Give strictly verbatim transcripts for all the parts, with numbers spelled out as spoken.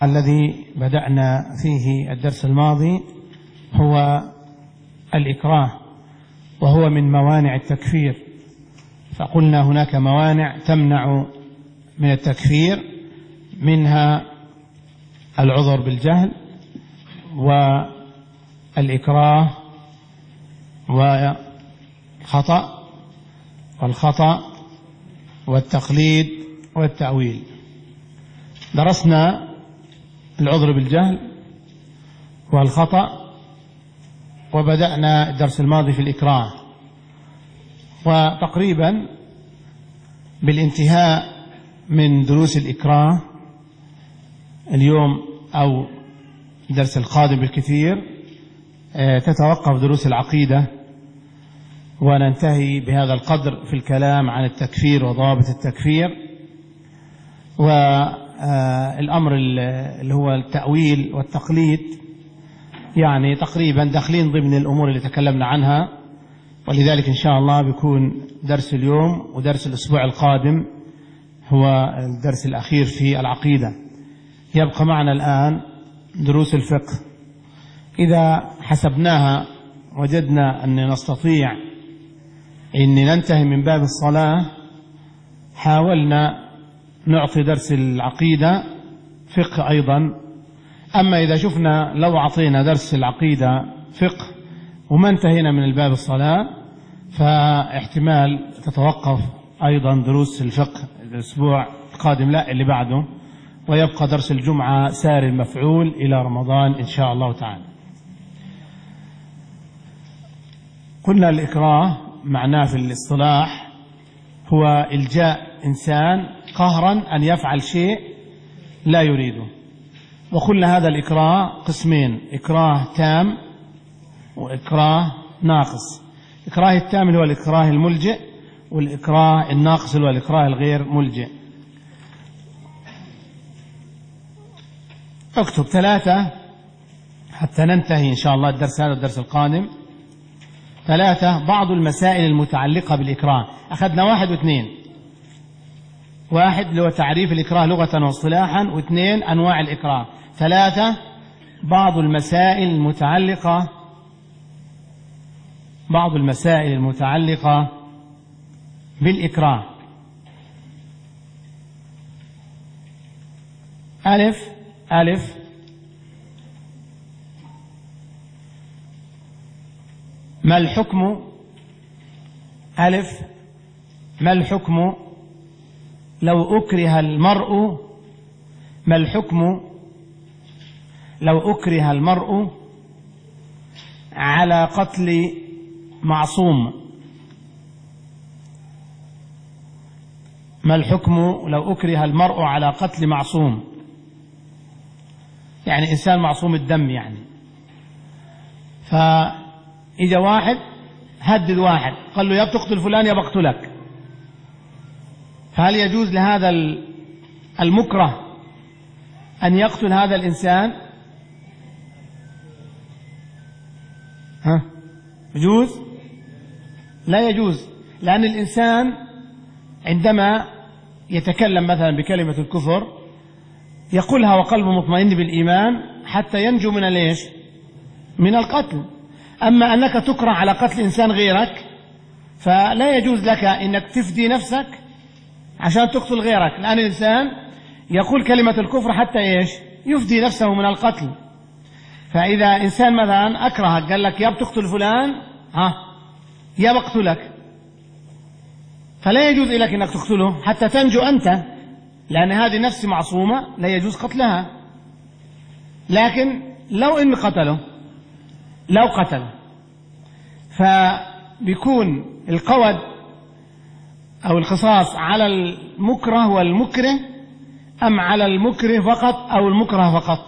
الذي بدأنا فيه الدرس الماضي هو الإكراه، وهو من موانع التكفير. فقلنا هناك موانع تمنع من التكفير، منها العذر بالجهل والإكراه والخطأ والخطأ والتقليد والتأويل. درسنا العذر بالجهل والخطأ، وبدأنا الدرس الماضي في الإكراه، وتقريبا بالانتهاء من دروس الإكراه اليوم أو الدرس القادم بالكثير تتوقف دروس العقيدة، وننتهي بهذا القدر في الكلام عن التكفير وضوابط التكفير، والأمر اللي هو التأويل والتقليد يعني تقريبا داخلين ضمن الأمور اللي تكلمنا عنها. ولذلك إن شاء الله بيكون درس اليوم ودرس الأسبوع القادم هو الدرس الأخير في العقيدة. يبقى معنا الآن دروس الفقه. إذا حسبناها وجدنا أن نستطيع أن ننتهي من باب الصلاة، حاولنا نعطي درس العقيدة فقه أيضا. أما إذا شفنا لو أعطينا درس العقيدة فقه وما انتهينا من الباب الصلاة، فاحتمال تتوقف أيضا دروس الفقه الأسبوع القادم لا اللي بعده، ويبقى درس الجمعة سار المفعول إلى رمضان إن شاء الله تعالى. قلنا الإكراه معناه في الاصطلاح هو إلجاء إنسان قهرا أن يفعل شيء لا يريده. وقلنا هذا الإكراه قسمين: إكراه تام وإكراه ناقص. إكراه التام هو الإكراه الملجئ، والإكراه الناقص هو الإكراه الغير ملجئ. اكتب ثلاثة حتى ننتهي إن شاء الله الدرس هذا الدرس القادم. ثلاثة بعض المسائل المتعلقة بالإكراه. أخذنا واحد واثنين. واحد اللي هو تعريف الإكراه لغة واصطلاحا، واثنين أنواع الإكراه. ثلاثة بعض المسائل المتعلقة بعض المسائل المتعلقة بالإكراه. ألف ألف ما الحكم ألف ما الحكم لو أكره المرء ما الحكم لو أكره المرء على قتل معصوم؟ ما الحكم لو أكره المرء على قتل معصوم؟ يعني إنسان معصوم الدم يعني. فإذا واحد هدد واحد قال له يا بتقتل فلان يا بقتلك، فهل يجوز لهذا المكره أن يقتل هذا الإنسان؟ ها يجوز؟ لا يجوز، لأن الإنسان عندما يتكلم مثلا بكلمة الكفر يقولها وقلبه مطمئن بالإيمان حتى ينجو من ليش؟ من القتل. أما أنك تكره على قتل إنسان غيرك فلا يجوز لك أنك تفدي نفسك عشان تقتل غيرك، لأن الإنسان يقول كلمة الكفر حتى إيش؟ يفدي نفسه من القتل. فإذا إنسان مثلا أكرهك قال لك يا بتقتل فلان ها يا بقتلك، فلا يجوز لك أنك تقتله حتى تنجو أنت، لأن هذه نفس معصومة لا يجوز قتلها. لكن لو إن قتله لو قتل فبيكون القود أو القصاص على المكره والمكره، أم على المكره فقط أو المكره فقط؟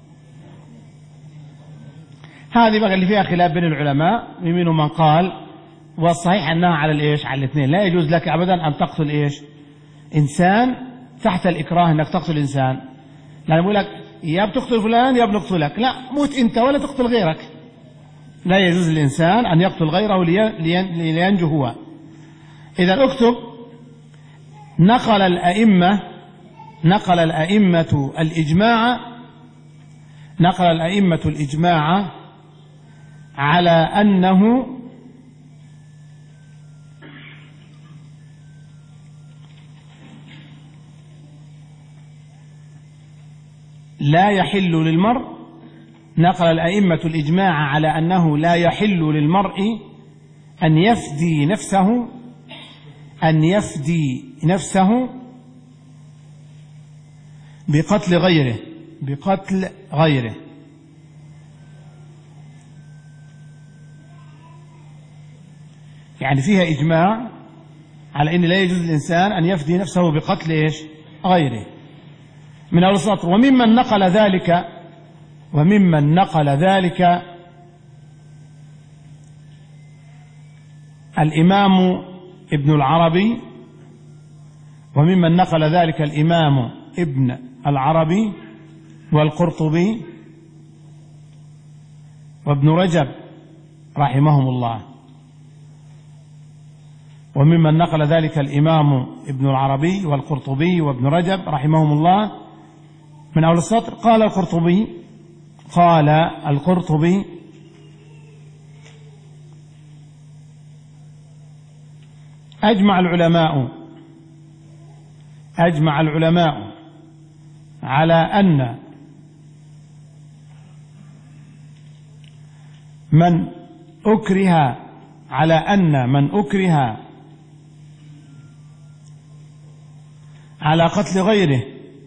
هذه بقى اللي فيها خلاف بين العلماء، يمين من قال والصحيح أنها على الإيش؟ على الاثنين. لا يجوز لك أبدا أن تقتل إيش؟ إنسان تحت الإكراه أنك تقتل إنسان، لأن يقول لك يا بتقتل فلان يا بنقتلك، لا موت أنت ولا تقتل غيرك. لا يجوز للإنسان أن يقتل غيره لينجو هو. إذا اكتب نقل الأئمة نقل الأئمة الإجماع نقل الأئمة الإجماع على أنه لا يحل للمرء نقل الأئمة الإجماع على أنه لا يحل للمرء أن يفدي نفسه أن يفدي نفسه بقتل غيره بقتل غيره يعني فيها إجماع على أن لا يجوز للإنسان أن يفدي نفسه بقتل إيش غيره. من أول السطر: وممن نقل ذلك وممن نقل ذلك الإمام ابن العربي وممن نقل ذلك الإمام ابن العربي والقرطبي وابن رجب رحمهم الله. وممن نقل ذلك الإمام ابن العربي والقرطبي وابن رجب رحمهم الله. من أول السطر: قال القرطبي قال القرطبي أجمع العلماء أجمع العلماء على أن من أكره على أن من أكره على قتل غيره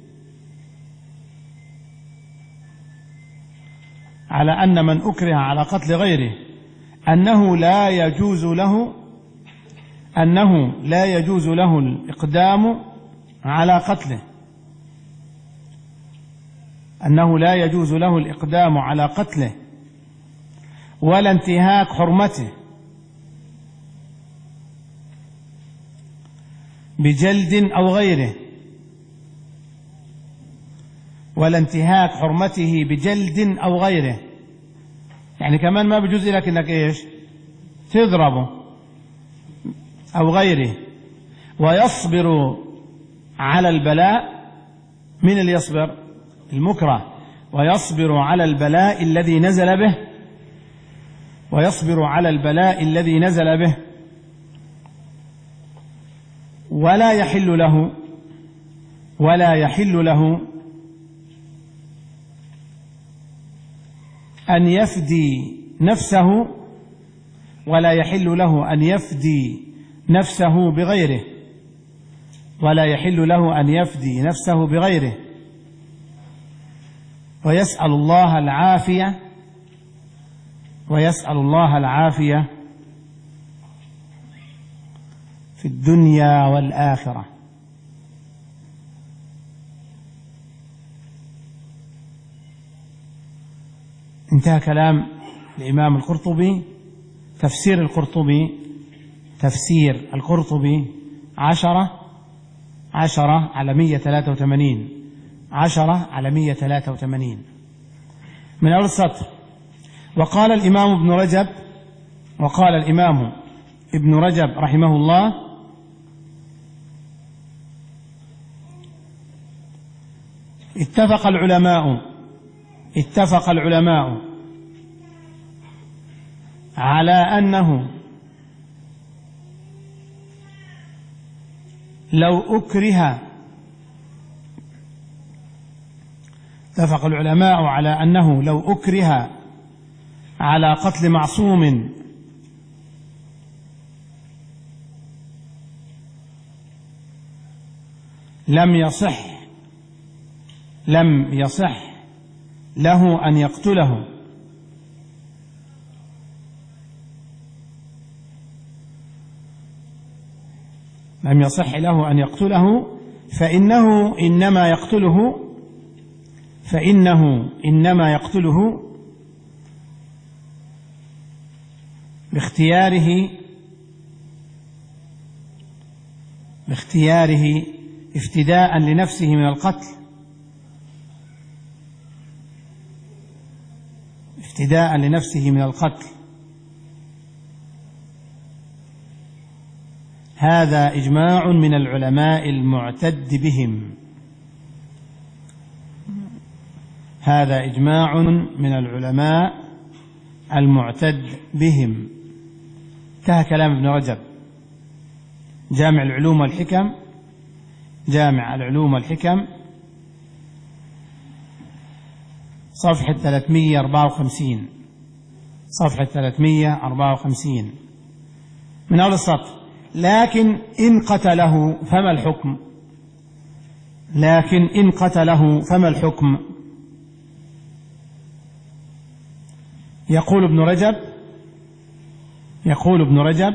على أن من أكره على قتل غيره أنه لا يجوز له أنه لا يجوز له الإقدام على قتله أنه لا يجوز له الإقدام على قتله ولا انتهاك حرمته بجلد أو غيره ولا انتهاك حرمته بجلد أو غيره. يعني كمان ما بيجوز لك إنك إيش تضربه أو غيره. ويصبر على البلاء. من اللي يصبر؟ المكره. ويصبر على البلاء الذي نزل به ويصبر على البلاء الذي نزل به ولا يحل له ولا يحل له أن يفدي نفسه ولا يحل له أن يفدي نفسه بغيره ولا يحل له أن يفدي نفسه بغيره ويسأل الله العافية ويسأل الله العافية في الدنيا والآخرة. انتهى كلام الإمام القرطبي. تفسير القرطبي تفسير القرطبي عشرة عشرة على مية ثلاثة وثمانين عشرة على مية ثلاثة وثمانين. من أول السطر: وقال الإمام ابن رجب وقال الإمام ابن رجب رحمه الله: اتفق العلماء اتفق العلماء على أنه لو أكره اتفق العلماء على أنه لو أكره على قتل معصوم لم يصح لم يصح له أن يقتله لم يصح له أن يقتله فإنه إنما يقتله فإنه إنما يقتله باختياره باختياره افتداء لنفسه من القتل افتداء لنفسه من القتل. هذا إجماع من العلماء المعتد بهم هذا إجماع من العلماء المعتد بهم. انتهى كلام ابن رجب. جامع العلوم والحكم، جامع العلوم والحكم صفحة ثلاثمائة وأربعة وخمسين، صفحة ثلاثمائة وأربعة وخمسين من أول السطر. لكن إن قتله فما الحكم؟ لكن إن قتله فما الحكم؟ يقول ابن رجب يقول ابن رجب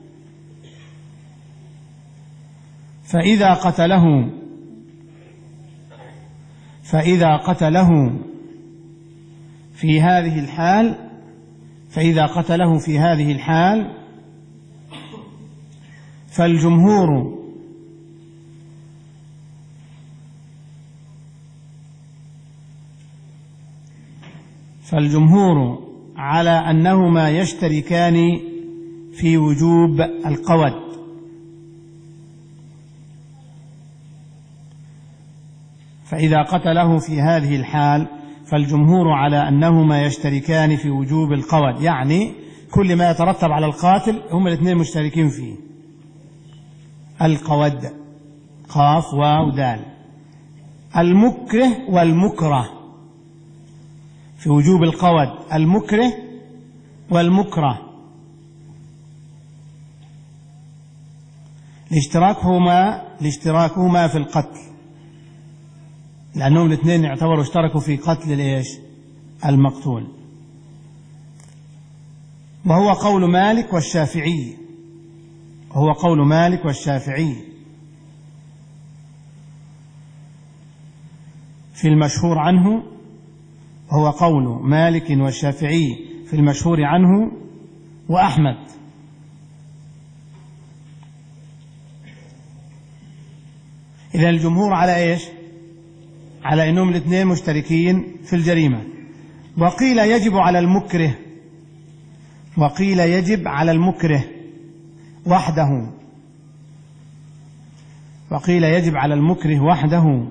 فإذا قتله فإذا قتله في هذه الحال فإذا قتله في هذه الحال فالجمهور فالجمهور على أنهما يشتركان في وجوب القود. فإذا قتله في هذه الحال فالجمهور على أنهما يشتركان في وجوب القود، يعني كل ما يترتب على القاتل هما الاثنين مشتركين فيه. القود قاف واو دال. المكره والمكره في وجوب القود، المكره والمكره لاشتراكهما لاشتراكهما في القتل، لأنهم الاثنين يعتبروا اشتركوا في قتل الايش؟ المقتول. وهو قول مالك والشافعي وهو قول مالك والشافعي في المشهور عنه هو قول مالك والشافعي في المشهور عنه وأحمد. إذن الجمهور على إيش؟ على أنهم الاثنين مشتركين في الجريمة. وقيل يجب على المكره وقيل يجب على المكره وحده وقيل يجب على المكره وحده.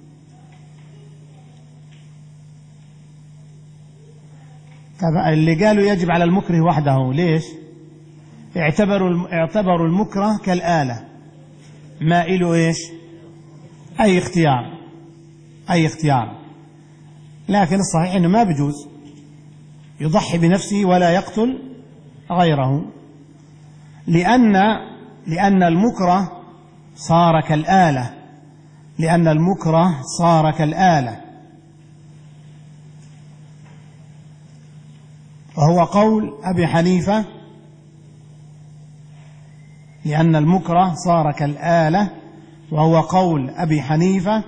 طبعا اللي قالوا يجب على المكره وحده ليش؟ اعتبروا اعتبروا المكره كالآلة، ما إله إيش؟ أي اختيار أي اختيار. لكن الصحيح أنه ما بيجوز يضحي بنفسه ولا يقتل غيره، لأن لأن المكره صار كالآلة لأن المكره صار كالآلة وهو قول أبي حنيفة، لأن المكره صار كالآلة وهو قول أبي حنيفة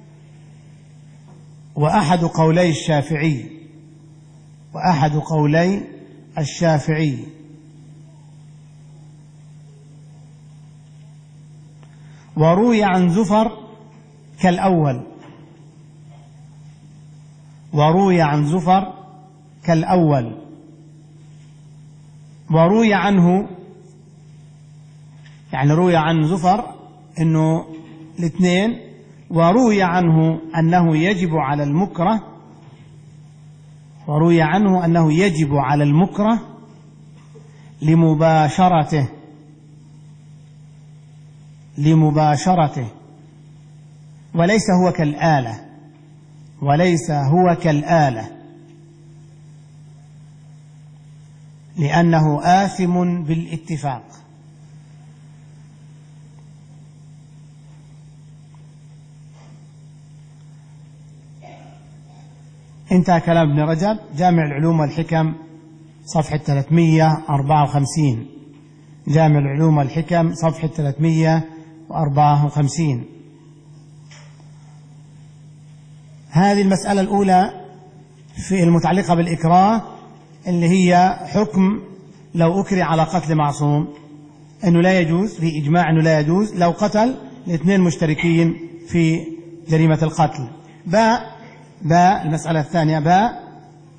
وأحد قولي الشافعي وأحد قولي الشافعي. وروي عن زفر كالأول وروي عن زفر كالأول وروي عنه، يعني روي عن زفر أنه الاثنين، وروي عنه أنه يجب على المكره وروي عنه أنه يجب على المكره لمباشرته لمباشرته وليس هو كالآلة وليس هو كالآلة لأنه آثم بالاتفاق. انتهى كلام ابن رجب. جامع العلوم والحكم صفحة ثلاثمائة وأربعة وخمسين، جامع العلوم والحكم صفحة ثلاثمائة وأربعة وخمسين. هذه المسألة الأولى في المتعلقة بالإكراه، اللي هي حكم لو أكره على قتل معصوم أنه لا يجوز، في إجماع أنه لا يجوز لو قتل الاثنين مشتركين في جريمة القتل. باء باء المسألة الثانية باء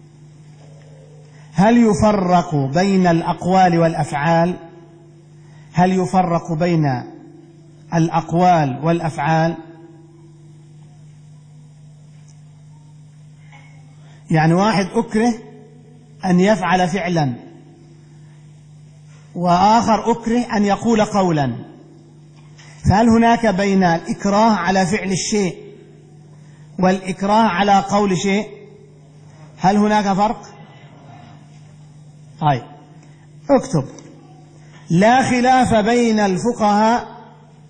هل يفرق بين الأقوال والأفعال هل يفرق بين الأقوال والأفعال يعني واحد أكره أن يفعل فعلا، وآخر أكره أن يقول قولا، فهل هناك بين الإكراه على فعل الشيء والإكراه على قول شيء هل هناك فرق؟ طيب اكتب: لا خلاف بين الفقهاء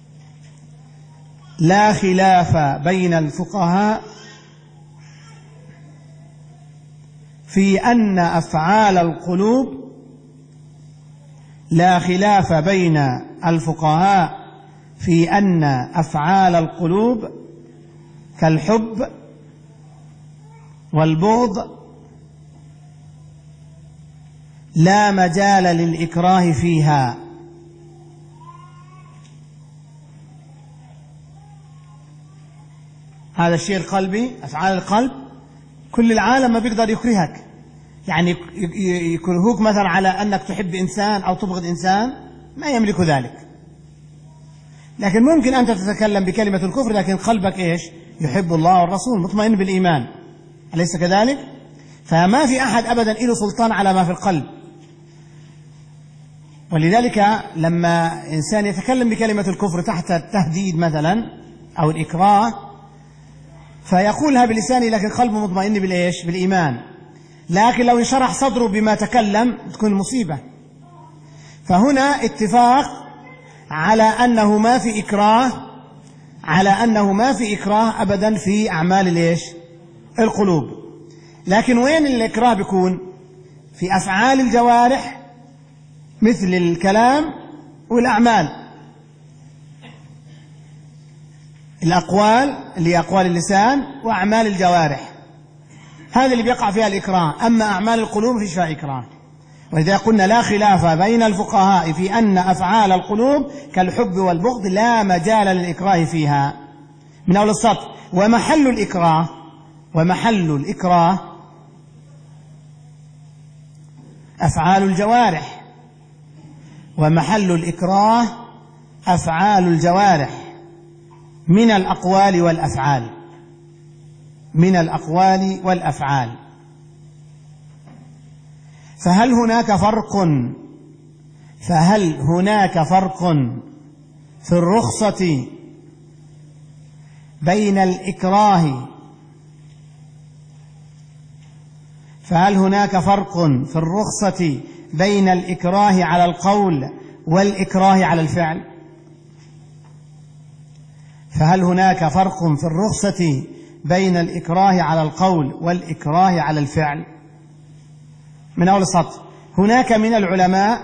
لا خلاف بين الفقهاء في أن أفعال القلوب لا خلاف بين الفقهاء في أن أفعال القلوب كالحب والبغض لا مجال للإكراه فيها. هذا الشيء القلبي، أفعال القلب، كل العالم ما بيقدر يكرهك، يعني يكرهوك مثلا على أنك تحب إنسان أو تبغض إنسان، ما يملك ذلك. لكن ممكن أنت تتكلم بكلمة الكفر لكن قلبك إيش؟ يحب الله والرسول، مطمئن بالإيمان، أليس كذلك؟ فما في أحد أبدا له سلطان على ما في القلب. ولذلك لما إنسان يتكلم بكلمة الكفر تحت التهديد مثلا أو الإكراه فيقولها بلسانه لكن قلبه مطمئن بالإيش؟ بالإيمان. لكن لو انشرح صدره بما تكلم تكون مصيبة. فهنا اتفاق على أنه ما في إكراه على أنه ما في إكراه أبدا في أعمال الإيش؟ القلوب. لكن وين الإكراه بيكون؟ في أفعال الجوارح مثل الكلام والأعمال، الأقوال اللي هي أقوال اللسان وأعمال الجوارح، هذا اللي بيقع فيها الإكراه. أما أعمال القلوب فيش فيها إكراه. وإذا قلنا لا خلاف بين الفقهاء في أن أفعال القلوب كالحب والبغض لا مجال للإكراه فيها. من أول السطر: ومحل الإكراه ومحل الإكراه أفعال الجوارح ومحل الإكراه أفعال الجوارح من الأقوال والأفعال من الأقوال والأفعال فهل هناك فرق فهل هناك فرق في الرخصة بين الإكراه فهل هناك فرق في الرخصة بين الإكراه على القول والإكراه على الفعل؟ فهل هناك فرق في الرخصة بين الإكراه على القول والإكراه على الفعل؟ من أول السطر: هناك من العلماء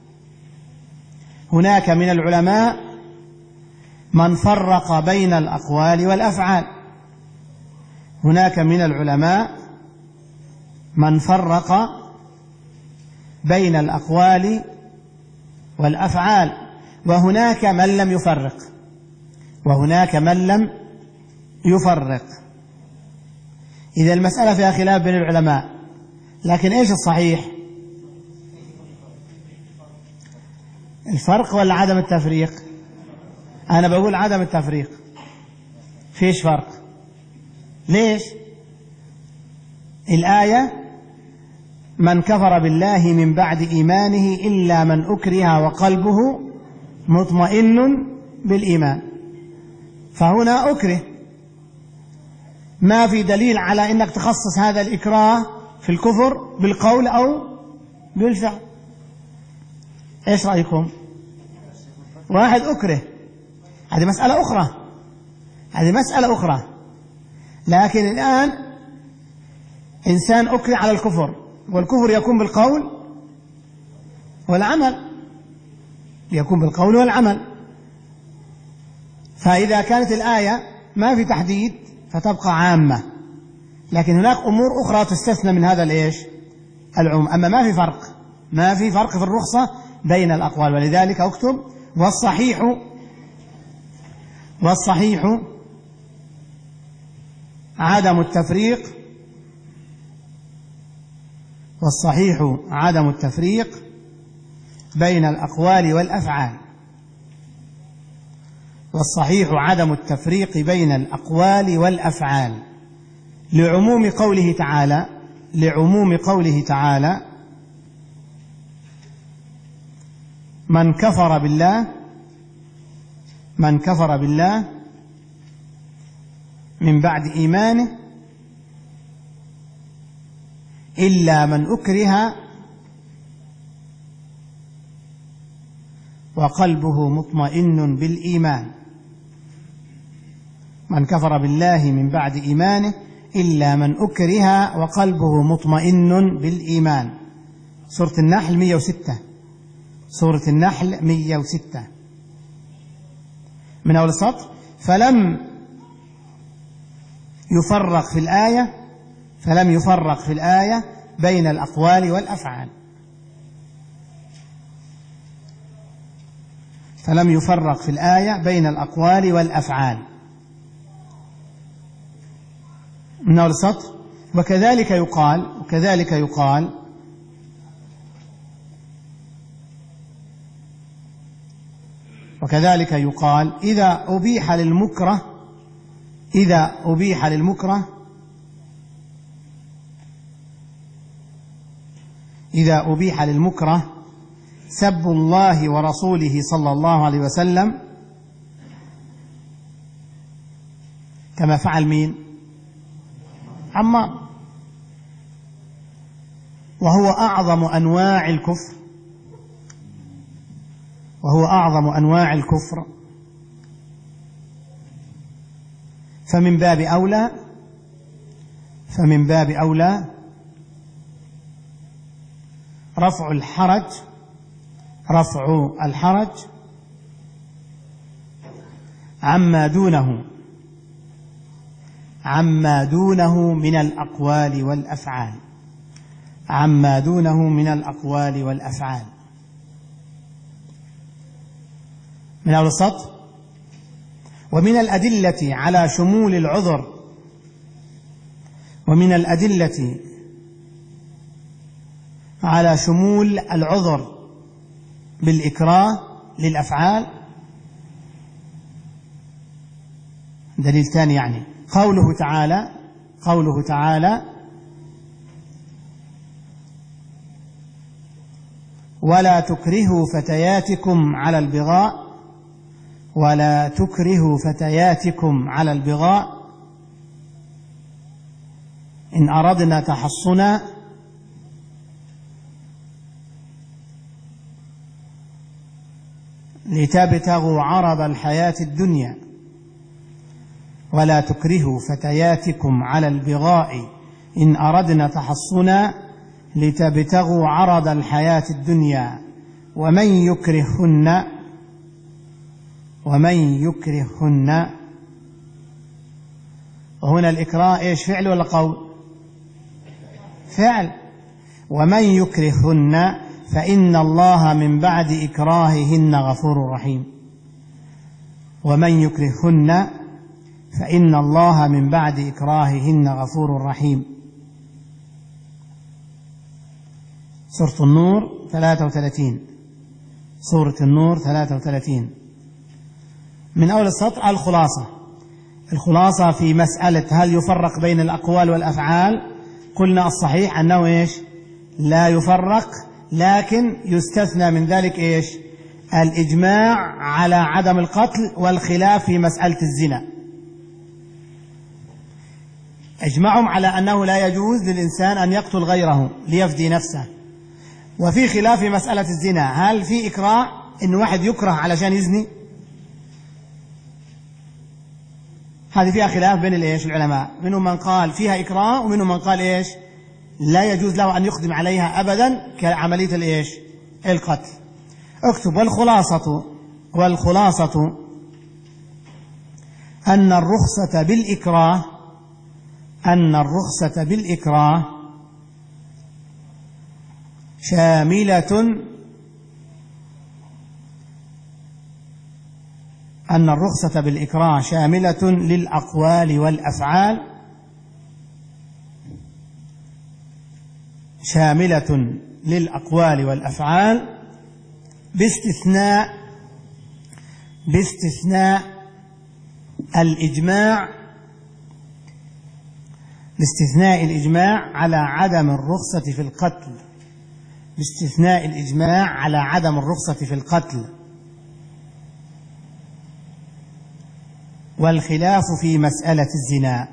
هناك من العلماء من فرق بين الأقوال والأفعال هناك من العلماء من فرق بين الأقوال والأفعال وهناك من لم يفرق وهناك من لم يفرق. إذا المسألة فيها خلاف بين العلماء، لكن إيش الصحيح؟ الفرق ولا عدم التفريق؟ أنا بقول عدم التفريق. فيش فرق. ليش؟ الآية: من كفر بالله من بعد إيمانه إلا من أكره وقلبه مطمئن بالإيمان. فهنا أكره، ما في دليل على أنك تخصص هذا الإكراه في الكفر بالقول أو بالفعل. إيش رأيكم؟ واحد أكره، هذه مسألة أخرى هذه مسألة أخرى لكن الآن إنسان أكره على الكفر، والكفر يكون بالقول والعمل يكون بالقول والعمل. فإذا كانت الآية ما في تحديد فتبقى عامة، لكن هناك أمور أخرى تستثنى من هذا الإيش؟ العموم. أما ما في فرق ما في فرق في الرخصة بين الأقوال. ولذلك أكتب: والصحيح والصحيح عدم التفريق والصحيح عدم التفريق بين الأقوال والأفعال والصحيح عدم التفريق بين الأقوال والأفعال لعموم قوله تعالى: لعموم قوله تعالى: من كفر بالله من كفر بالله من بعد إيمانه إلا من أكره وقلبه مطمئن بالإيمان. من كفر بالله من بعد إيمانه إلا من أكره وقلبه مطمئن بالإيمان. سورة النحل مئة وستة. سورة النحل مئة وستة من أول السطر. فلم يفرق في الآية فلم يفرق في الآية بين الأقوال والأفعال. فلم يفرق في الآية بين الأقوال والأفعال من أول السطر. وكذلك يقال وكذلك يقال وكذلك يقال إذا أبيح للمكره إذا أبيح للمكره إذا أبيح للمكره سب الله ورسوله صلى الله عليه وسلم، كما فعل مين؟ عمار، وهو أعظم أنواع الكفر وهو أعظم أنواع الكفر فمن باب أولى فمن باب أولى رفع الحرج رفع الحرج عما دونه عما دونه من الأقوال والأفعال عما دونه من الأقوال والأفعال من أول السطر. ومن الأدلة على شمول العذر ومن الأدلة على شمول العذر بالإكراه للأفعال دليل ثاني يعني قوله تعالى قوله تعالى ولا تكرهوا فتياتكم على البغاء ولا تكرهوا فتياتكم على البغاء إن أردنا تحصنا لتبتغوا عرض الحياة الدنيا ولا تكرهوا فتياتكم على البغاء إن أردنا تحصنا لتبتغوا عرض الحياة الدنيا ومن يكرهن ومن يكرهن. وهنا الإكراه إيش؟ فعل ولا قول؟ فعل. ومن يكرهن فإن الله من بعد إكراههن غفور رحيم. ومن يكرهن فإن الله من بعد إكراههن غفور رحيم. سورة النور ثلاثة وثلاثين. سورة النور ثلاثة وثلاثين من أول السطر. الخلاصة الخلاصة في مسألة هل يفرق بين الأقوال والأفعال؟ قلنا الصحيح أنه إيش؟ لا يفرق، لكن يستثنى من ذلك إيش؟ الإجماع على عدم القتل والخلاف في مسألة الزنا. اجمعهم على أنه لا يجوز للإنسان أن يقتل غيره ليفدي نفسه، وفي خلاف في مسألة الزنا. هل في إكراه إن واحد يكره علشان يزني؟ هذه فيها خلاف بين الإيش العلماء، منهم من قال فيها إكراه ومنهم من قال إيش لا يجوز له أن يقدم عليها أبدا كعملية الإيش القتل. اكتب والخلاصة والخلاصة أن الرخصة بالإكراه أن الرخصة بالإكراه شاملة أن الرخصة بالإكراه شاملة للأقوال والأفعال شاملة للأقوال والأفعال باستثناء باستثناء الإجماع باستثناء الإجماع على عدم الرخصة في القتل، باستثناء الإجماع على عدم الرخصة في القتل، والخلاف في مسألة الزنا.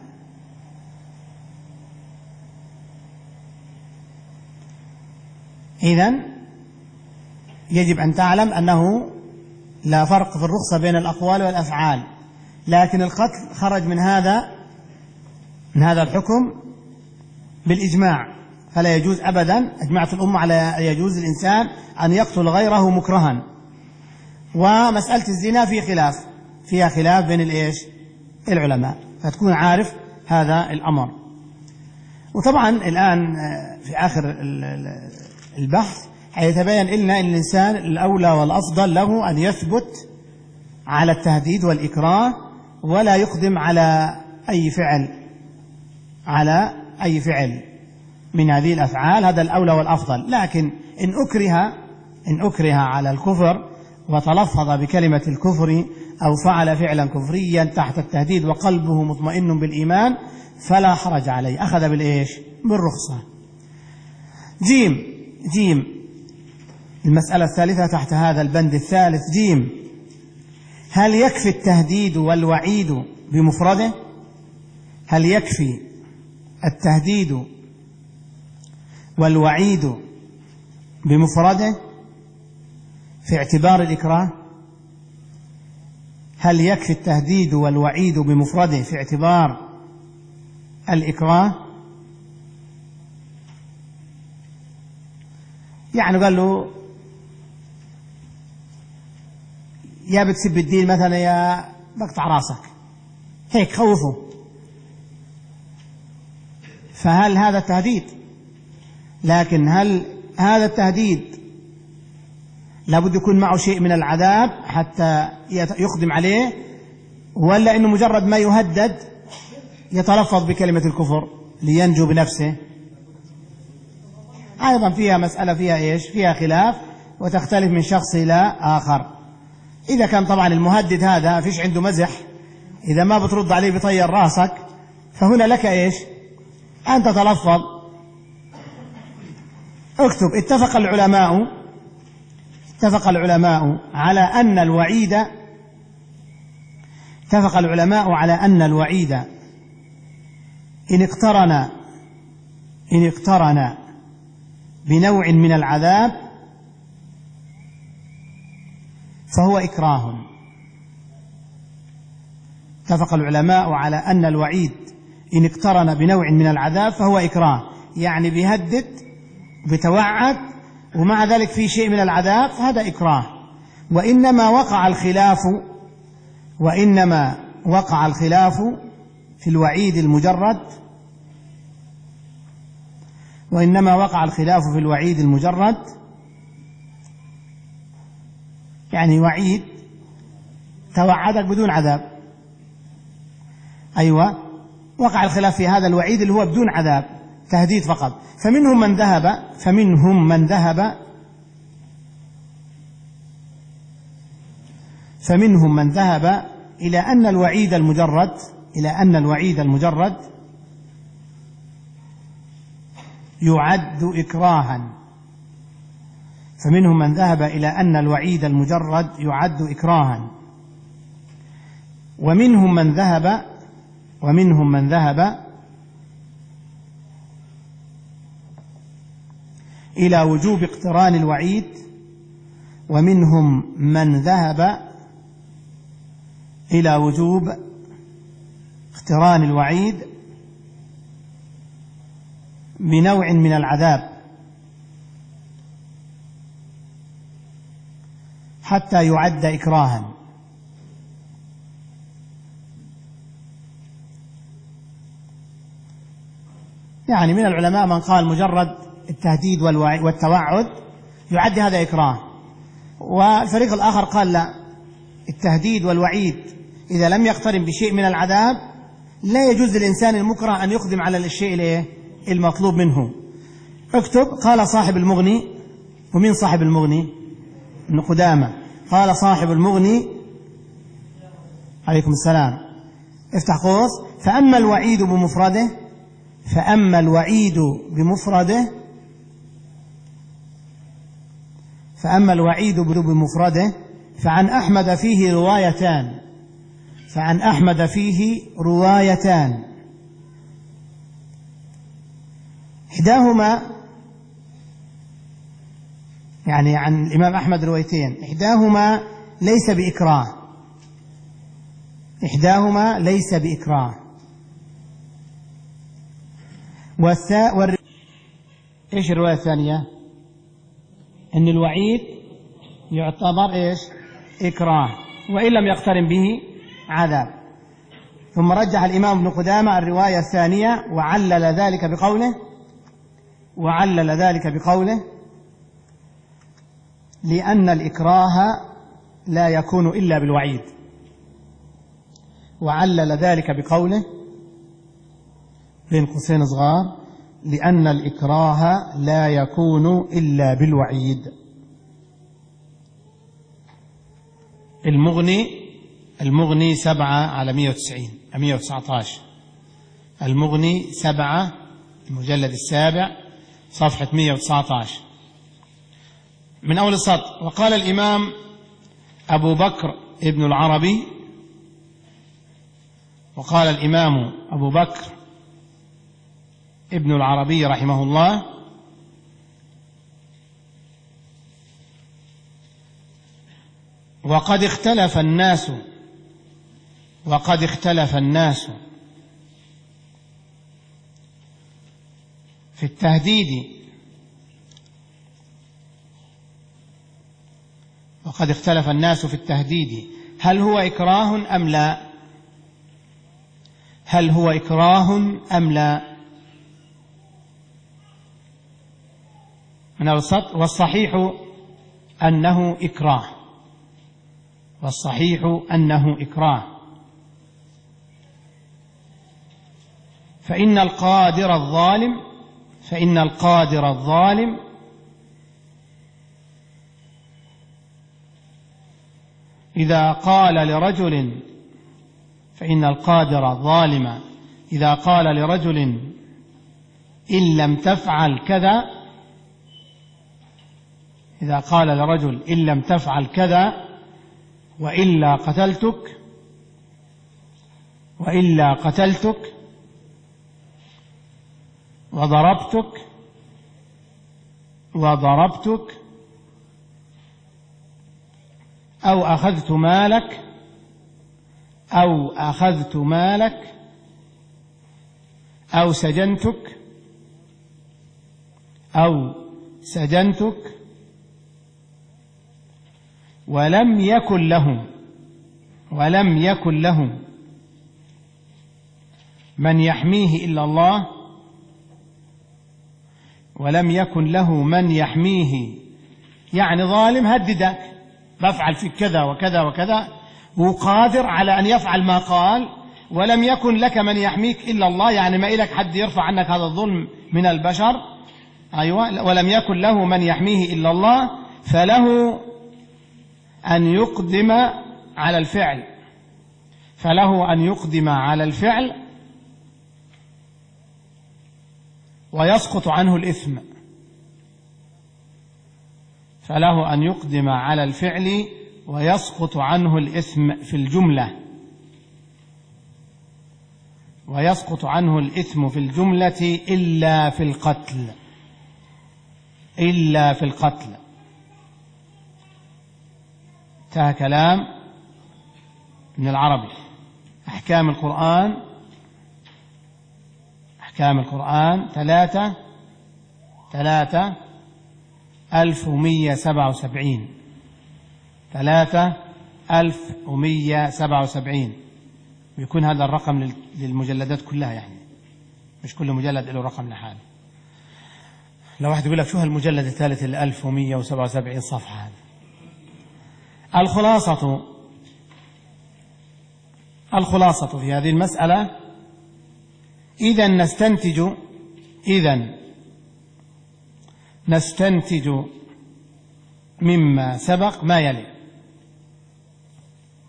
إذن يجب أن تعلم أنه لا فرق في الرخصة بين الأقوال والأفعال، لكن القتل خرج من هذا من هذا الحكم بالإجماع، فلا يجوز أبدا. أجمعت الأمة على يجوز الإنسان أن يقتل غيره مكرها. ومسألة الزنا في خلاف فيها خلاف بين الإيش العلماء، فتكون عارف هذا الأمر. وطبعا الآن في آخر البحث حيتبين لنا أن الإنسان الأولى والأفضل له أن يثبت على التهديد والإكراه ولا يقدم على أي فعل على أي فعل من هذه الأفعال، هذا الأولى والأفضل. لكن إن أكره إن أكره على الكفر وتلفظ بكلمة الكفر أو فعل فعلا كفريا تحت التهديد وقلبه مطمئن بالإيمان فلا حرج عليه، أخذ بالإيش بالرخصة. جيم جيم المسألة الثالثة تحت هذا البند الثالث جيم: هل يكفي التهديد والوعيد بمفرده؟ هل يكفي التهديد والوعيد بمفرده في اعتبار الإكراه؟ هل يكفي التهديد والوعيد بمفرده في اعتبار الإكراه؟ يعني قال له يا بتسب الدين مثلا يا بقطع راسك، هيك خوفه، فهل هذا التهديد؟ لكن هل هذا التهديد لابد يكون معه شيء من العذاب حتى يقدم عليه، ولا إنه مجرد ما يهدد يتلفظ بكلمة الكفر لينجو بنفسه؟ أيضا فيها مسألة فيها إيش فيها خلاف وتختلف من شخص إلى آخر. إذا كان طبعا المهدد هذا فيش عنده مزح، إذا ما بترد عليه بطير راسك، فهنا لك إيش أن تتلفظ. اكتب: اتفق العلماء اتفق العلماء على أن الوعيد اتفق العلماء على أن الوعيد إن اقترن إن اقترن بنوع من العذاب فهو إكراه. اتفق العلماء على أن الوعيد إن اقترن بنوع من العذاب فهو إكراه، يعني بيهدد بتوعد ومع ذلك في شيء من العذاب فهذا إكراه. وإنما وقع الخلاف وإنما وقع الخلاف في الوعيد المجرد وإنما وقع الخلاف في الوعيد المجرد يعني وعيد توعدك بدون عذاب. أيوة، وقع الخلاف في هذا الوعيد اللي هو بدون عذاب، تهديد فقط. فمنهم من ذهب فمنهم من ذهب فمنهم من ذهب إلى أن الوعيد المجرد إلى أن الوعيد المجرد يعد إكراها. فمنهم من ذهب إلى أن الوعيد المجرد يعد إكراها، ومنهم من ذهب ومنهم من ذهب إلى وجوب اقتران الوعيد، ومنهم من ذهب إلى وجوب اقتران الوعيد بنوع من العذاب حتى يعد إكراها. يعني من العلماء من قال مجرد التهديد والتوعد يعد هذا إكراه، والفريق الآخر قال لا، التهديد والوعيد إذا لم يقترن بشيء من العذاب لا يجوز للإنسان المكره أن يقدم على الشيء المطلوب منه. اكتب: قال صاحب المغني. ومن صاحب المغني؟ ابن قدامة. قال صاحب المغني عليكم السلام، افتح قوس: فأما الوعيد بمفرده فأما الوعيد بمفرده فأما الوعيد بمفرده فعن أحمد فيه روايتان فعن أحمد فيه روايتان إحداهما يعني عن الإمام أحمد روايتين، إحداهما ليس بإكراه إحداهما ليس بإكراه والثا والر... إيش الرواية الثانية؟ إن الوعيد يعتبر إيش؟ إكراه وإن لم يقترن به عذاب. ثم رجح الإمام ابن قدامة الرواية الثانية وعلل ذلك بقوله وعلل ذلك بقوله لأن الإكراه لا يكون إلا بالوعيد، وعلل ذلك بقوله بين قوسين صغار لأن الإكراه لا يكون إلا بالوعيد. المغني المغني سبعة على مئة وتسعين مئة وتسعة عشر المغني سبعة المجلد السابع صفحة مئة وتسعة عشر من أول السطر. وقال الإمام أبو بكر ابن العربي وقال الإمام أبو بكر ابن العربي رحمه الله وقد اختلف الناس وقد اختلف الناس في التهديد وقد اختلف الناس في التهديد هل هو إكراه أم لا هل هو إكراه أم لا من السطر. والصحيح أنه إكراه والصحيح أنه إكراه فإن القادر الظالم فإن القادر الظالم إذا قال لرجل فإن القادر الظالم إذا قال لرجل إن لم تفعل كذا إذا قال لرجل إن لم تفعل كذا وإلا قتلتك وإلا قتلتك وضربتك وضربتك أو أخذت مالك أو أخذت مالك أو سجنتك أو سجنتك ولم يكن له ولم يكن له من يحميه إلا الله ولم يكن له من يحميه يعني ظالم هددك بفعل فيك كذا وكذا وكذا وقادر على أن يفعل ما قال ولم يكن لك من يحميك إلا الله يعني ما إلك حد يرفع عنك هذا الظلم من البشر أيوة ولم يكن له من يحميه إلا الله فله أن يقدم على الفعل فله أن يقدم على الفعل ويسقط عنه الإثم فله أن يقدم على الفعل ويسقط عنه الإثم في الجملة ويسقط عنه الإثم في الجملة إلا في القتل إلا في القتل. انتهى كلام ابن العربي. أحكام القرآن أحكام القرآن ثلاثة ثلاثة ألف ومية سبعة وسبعين ثلاثة ألف ومية سبعة وسبعين ويكون هذا الرقم للمجلدات كلها يعني مش كل مجلد له رقم لحاله. لو واحد يقول لك شو هالمجلد الثالث ال ألف ومية سبعة وسبعين صفحة هذا. الخلاصة الخلاصة في هذه المسألة إذا نستنتج إذا نستنتج مما سبق ما يلي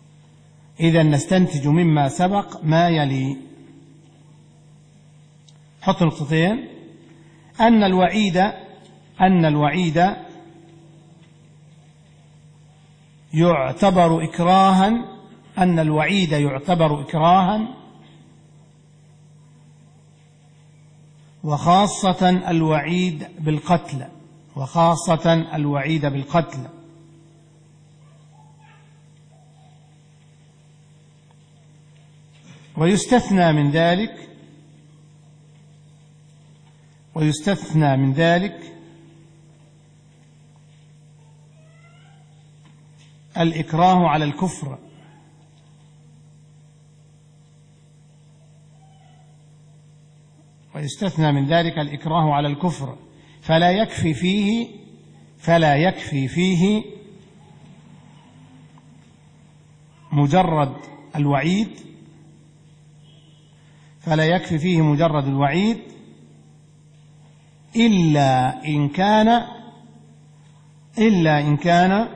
إذا نستنتج مما سبق ما يلي حط نقطتين. أن الوعيد أن الوعيد يعتبر إكراها أن الوعيد يعتبر إكراها وخاصة الوعيد بالقتل وخاصة الوعيد بالقتل. ويستثنى من ذلك ويستثنى من ذلك الإكراه على الكفر ويستثنى من ذلك الإكراه على الكفر فلا يكفي فيه فلا يكفي فيه مجرد الوعيد فلا يكفي فيه مجرد الوعيد إلا إن كان إلا إن كان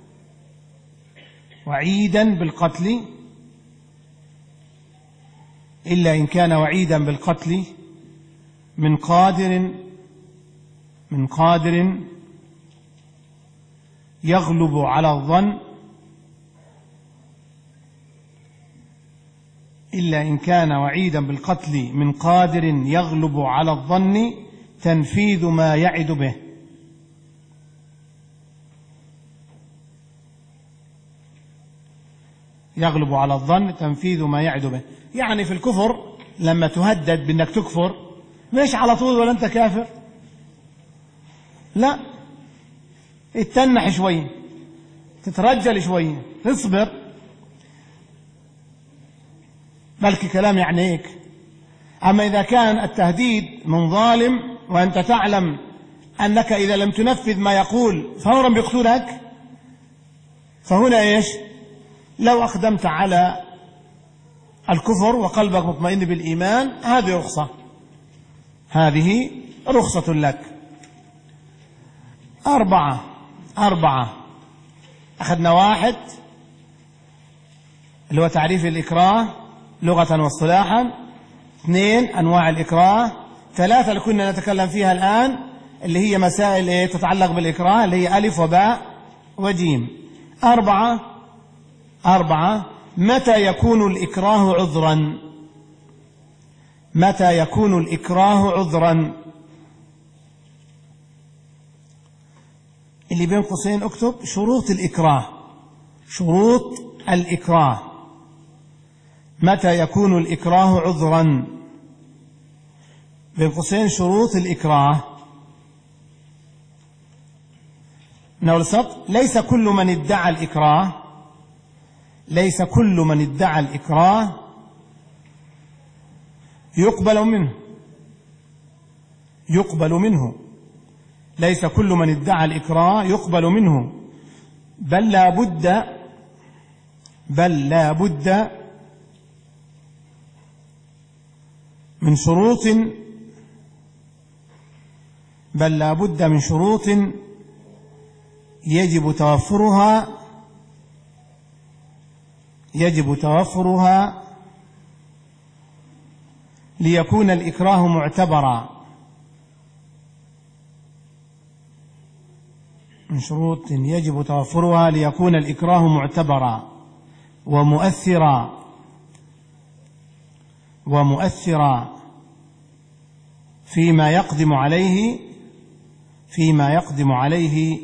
وعيدا بالقتل إلا إن كان وعيدا بالقتل من قادر من قادر يغلب على الظن إلا إن كان وعيدا بالقتل من قادر يغلب على الظن تنفيذ ما يعد به. يغلب على الظن تنفيذ ما يعد به. يعني في الكفر لما تهدد بأنك تكفر مش على طول ولا أنت كافر، لا، اتنح شوية، تترجل شوية، تصبر، بلكي كلام يعني هيك. أما إذا كان التهديد من ظالم وأنت تعلم أنك إذا لم تنفذ ما يقول فورا بيقتلك، فهنا إيش؟ لو أقدمت على الكفر وقلبك مطمئن بالإيمان هذه رخصة، هذه رخصة لك. أربعة أربعة أخذنا واحد اللي هو تعريف الإكراه لغة واصطلاحا، اثنين أنواع الإكراه، ثلاثة اللي كنا نتكلم فيها الآن اللي هي مسائل إيه تتعلق بالإكراه اللي هي ألف وباء وجيم. أربعة أربعة متى يكون الإكراه عذرا؟ متى يكون الإكراه عذرا؟ اللي بين قوسين اكتب شروط الإكراه. شروط الإكراه متى يكون الإكراه عذرا؟ بين قوسين شروط الإكراه. نقول سطر: ليس كل من ادعى الإكراه ليس كل من ادعى الإكراه يقبل منه يقبل منه ليس كل من ادعى الإكراه يقبل منه بل لا بد بل لا بد من شروط بل لا بد من شروط يجب توفرها يجب توفرها ليكون الإكراه معتبرا. من شروط يجب توفرها ليكون الإكراه معتبرا ومؤثرا ومؤثرا فيما يقدم عليه فيما يقدم عليه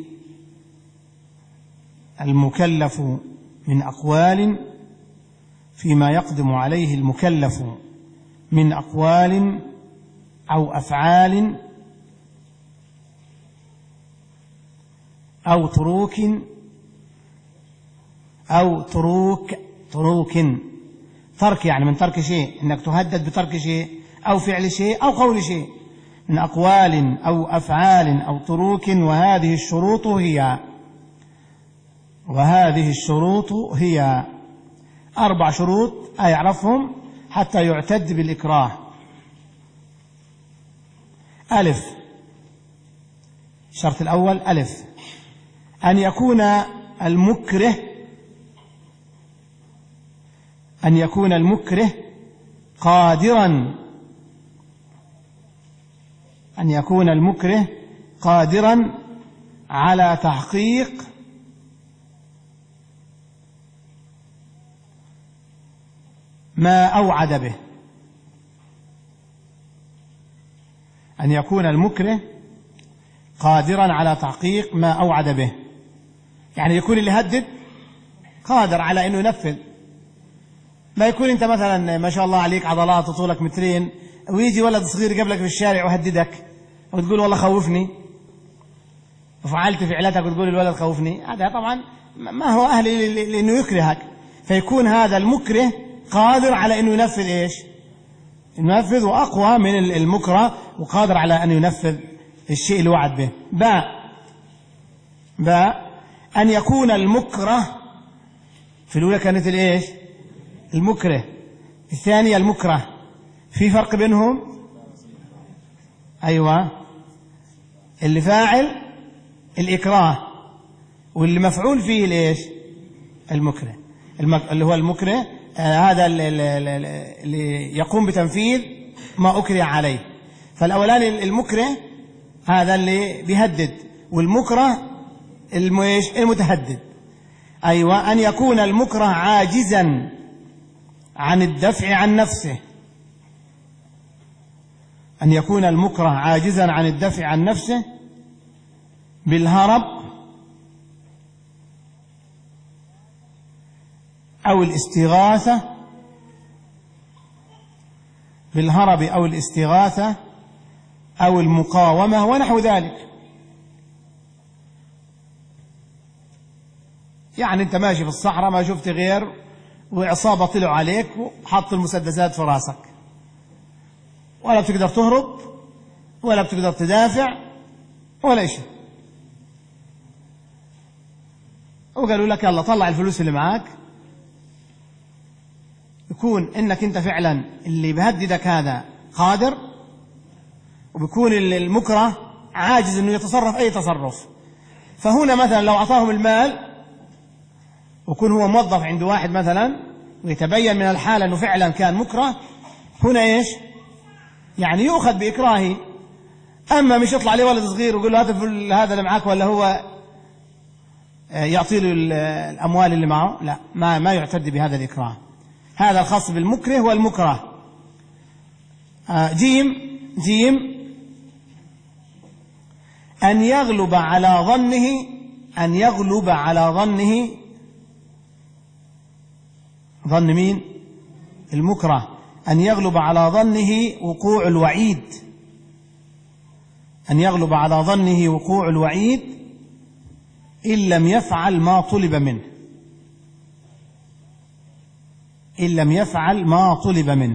المكلف من أقوال فيما يقدم عليه المكلف من أقوال أو أفعال أو تروك أو تروك تروك ترك، يعني من ترك شيء، إنك تهدد بترك شيء أو فعل شيء أو قول شيء، من أقوال أو أفعال أو تروك. وهذه الشروط هي وهذه الشروط هي أربع شروط أيعرفهم حتى يعتد بالإكراه. ألف، الشرط الأول ألف: أن يكون المكره أن يكون المكره قادرا أن يكون المكره قادرا على تحقيق ما أوعد به. أن يكون المكره قادرا على تحقيق ما أوعد به، يعني يكون اللي هدد قادر على أنه ينفذ. ما يكون أنت مثلا ما شاء الله عليك عضلات وطولك مترين ويجي ولد صغير قبلك في الشارع ويهددك وتقول والله خوفني وفعلت فعلتك وتقول الولد خوفني، هذا طبعا ما هو أهل لأنه يكرهك. فيكون هذا المكره قادر على أنه ينفذ إيش؟ ينفذ، وأقوى من المكره وقادر على أن ينفذ الشيء اللي وعد به. باء باء أن يكون المكره، في الأولى كانت الإيش؟ المكره، الثانية المكره، في فرق بينهم؟ أيوة، اللي فاعل الإكراه واللي مفعول فيه الإيش؟ المكره، المك... اللي هو المكره آه هذا اللي يقوم بتنفيذ ما أكره عليه. فالأولاني المكره هذا اللي بيهدد، والمكره المتهدد. أيوة، أن يكون المكره عاجزا عن الدفع عن نفسه، أن يكون المكره عاجزا عن الدفع عن نفسه بالهرب أو الاستغاثة، بالهرب أو الاستغاثة أو المقاومة ونحو ذلك. يعني أنت ماشي في الصحراء ما شفت غير وعصابة طلعوا عليك وحط المسدسات في راسك، ولا بتقدر تهرب ولا بتقدر تدافع ولا شيء، وقالوا لك يلا طلع الفلوس اللي معاك. يكون انك انت فعلا اللي بهددك هذا قادر، وبيكون المكره عاجز انه يتصرف اي تصرف. فهنا مثلا لو اعطاهم المال ويكون هو موظف عند واحد مثلا ويتبين من الحالة انه فعلا كان مكره، هنا ايش؟ يعني يؤخذ بإكراهه. اما مش يطلع عليه ولد صغير ويقول له هذا اللي معك، ولا هو يعطي له الاموال اللي معه، لا، ما ما يعتد بهذا الإكراه. هذا الخاص بالمكره والمكره. جيم جيم أن يغلب على ظنه، أن يغلب على ظنه، ظن مين؟ المكره. أن يغلب على ظنه وقوع الوعيد، أن يغلب على ظنه وقوع الوعيد إن لم يفعل ما طلب منه، إن لم يفعل ما طلب منه.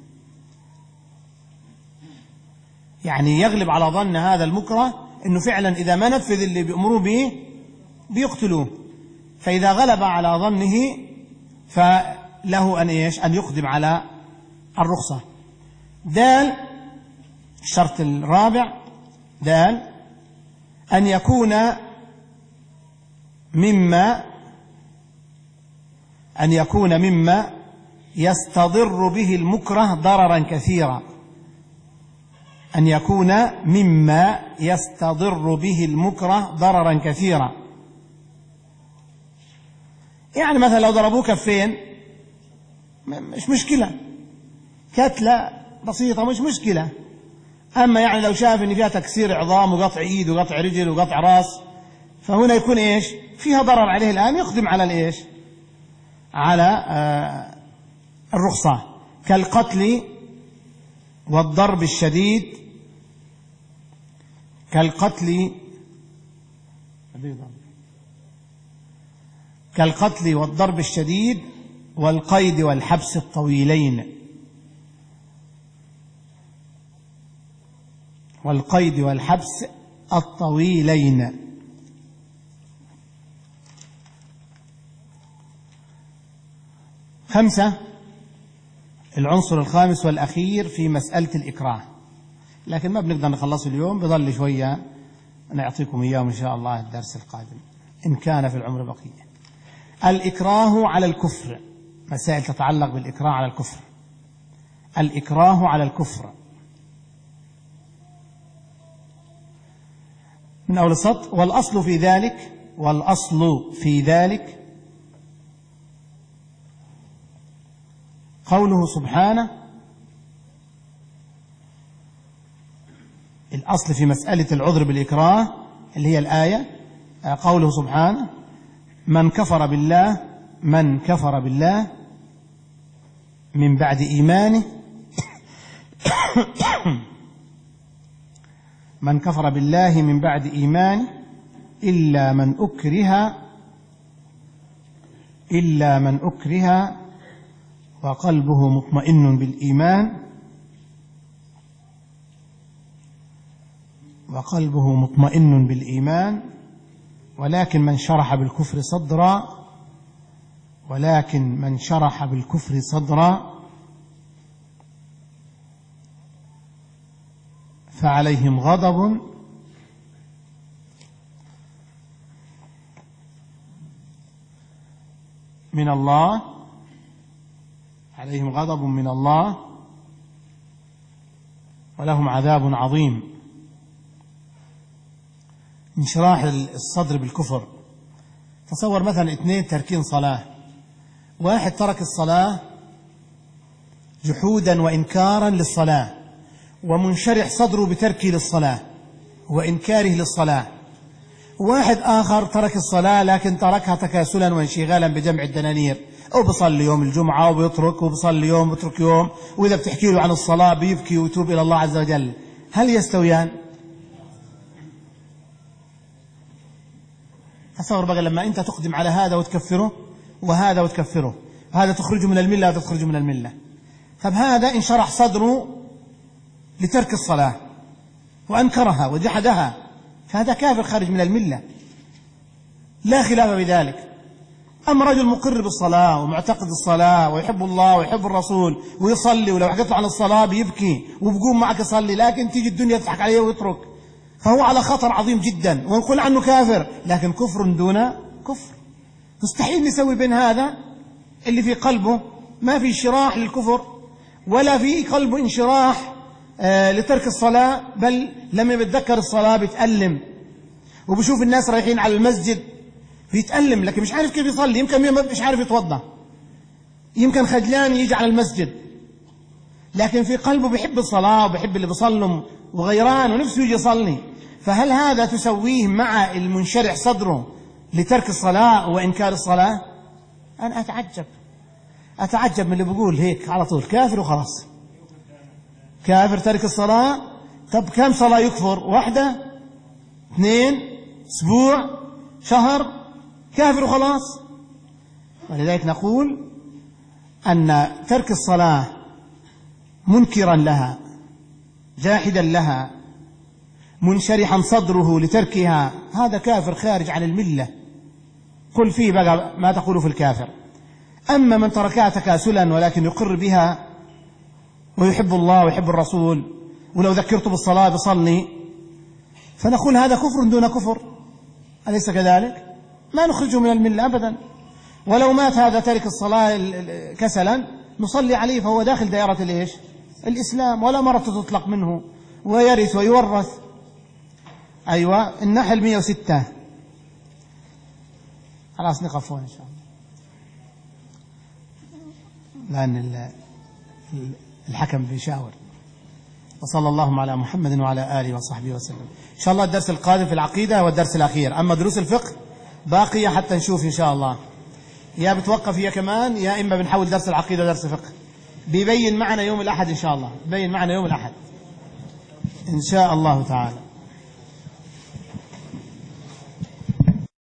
يعني يغلب على ظن هذا المكره أنه فعلا إذا ما نفذ اللي بيأمروا به بيقتلوه، فإذا غلب على ظنه فله أن إيش؟ أن يقدم على الرخصة. دال الشرط الرابع، دال أن يكون مما أن يكون مما يستضر به المكره ضررا كثيرا، أن يكون مما يستضر به المكره ضررا كثيرا. يعني مثلا لو ضربوه كفين مش مشكلة، كتلة بسيطة مش مشكلة. أما يعني لو شاف إن فيها تكسير عظام وقطع إيد وقطع رجل وقطع راس، فهنا يكون إيش؟ فيها ضرر عليه الآن، يقدم على الإيش؟ على آه الرخصة، كالقتل والضرب الشديد، كالقتل كالقتل والضرب الشديد والقيد والحبس الطويلين، والقيد والحبس الطويلين. خمسة، العنصر الخامس والأخير في مسألة الإكراه، لكن ما بنقدر نخلصه اليوم، بظل شوية نعطيكم إياه إن شاء الله الدرس القادم إن كان في العمر بقية. الإكراه على الكفر، مسائل تتعلق بالإكراه على الكفر. الإكراه على الكفر، من أول السطر. والأصل في ذلك والأصل في ذلك قوله سبحانه، الأصل في مسألة العذر بالإكراه اللي هي الآية قوله سبحانه: من كفر بالله من كفر بالله من بعد إيمانه من كفر بالله من بعد إيمانه إلا من أكره إلا من أكره وقلبه مطمئن بالإيمان وقلبه مطمئن بالإيمان ولكن من شرح بالكفر صدرا ولكن من شرح بالكفر صدرا فعليهم غضب من الله عليهم غضب من الله ولهم عذاب عظيم. انشراح الصدر بالكفر. تصور مثلا اثنين تاركين صلاة، واحد ترك الصلاة جحودا وإنكارا للصلاة ومنشرح صدره بتركه للصلاة وإنكاره للصلاة، واحد آخر ترك الصلاة لكن تركها تكاسلا وانشغالا بجمع الدنانير، أو بصلي يوم الجمعة وبيترك وبصلي يوم وبيترك يوم، وإذا بتحكي له عن الصلاة بيبكي ويتوب إلى الله عز وجل. هل يستويان؟ تصور بقى لما أنت تقدم على هذا وتكفره وهذا وتكفره، هذا تخرجه من الملة وهذا تخرجه من الملة. طب هذا انشرح صدره لترك الصلاة وأنكرها وجحدها، فهذا كافر خارج من الملة لا خلاف بذلك. أما رجل مقر بالصلاة ومعتقد الصلاة ويحب الله ويحب الرسول ويصلي، ولو حكيت له عن الصلاة بيبكي وبقوم معك يصلي، لكن تيجي الدنيا تضحك عليه ويترك، فهو على خطر عظيم جدا، ونقول عنه كافر لكن كفر دون كفر. مستحيل نسوي بين هذا اللي في قلبه ما في انشراح للكفر ولا في قلبه انشراح آه لترك الصلاة، بل لما يتذكر الصلاة بيتألم وبشوف الناس رايحين على المسجد بيتألم، لكن مش عارف كيف يصلي، يمكن مش عارف يتوضا، يمكن خجلان يجي على المسجد، لكن في قلبه بيحب الصلاة وبيحب اللي بيصلهم وغيران ونفسه يجي يصلي. فهل هذا تسويه مع المنشرح صدره لترك الصلاة وإنكار الصلاة؟ أنا أتعجب أتعجب من اللي بيقول هيك على طول كافر وخلاص، كافر ترك الصلاة. طب كم صلاة يكفر؟ واحدة، اثنين، أسبوع، شهر، كافر وخلاص. ولذلك نقول أن ترك الصلاة منكرا لها جاحدا لها منشرحا صدره لتركها، هذا كافر خارج عن الملة. قل فيه بقى ما تقول في الكافر. أما من تركها تكاسلا ولكن يقر بها ويحب الله ويحب الرسول، ولو ذكرته بالصلاة بصلي، فنقول هذا كفر دون كفر، أليس كذلك؟ ما نخرجه من الملة أبدا. ولو مات هذا تارك الصلاة كسلا نصلي عليه فهو داخل دائرة الإيش؟ الإسلام، ولا مرة تطلق منه ويرث ويورث. أيوة، النحل مئة وستة. خلاص نقف هون إن شاء الله، لأن الحكم بيشاور. وصلى الله على محمد وعلى آله وصحبه وسلم. إن شاء الله الدرس القادم في العقيدة هو الدرس الأخير، أما دروس الفقه باقية حتى نشوف إن شاء الله، يا بتوقف هي كمان يا إما بنحول درس العقيدة درس فقه. بيبين معنا يوم الأحد إن شاء الله، بيبين معنا يوم الأحد إن شاء الله تعالى.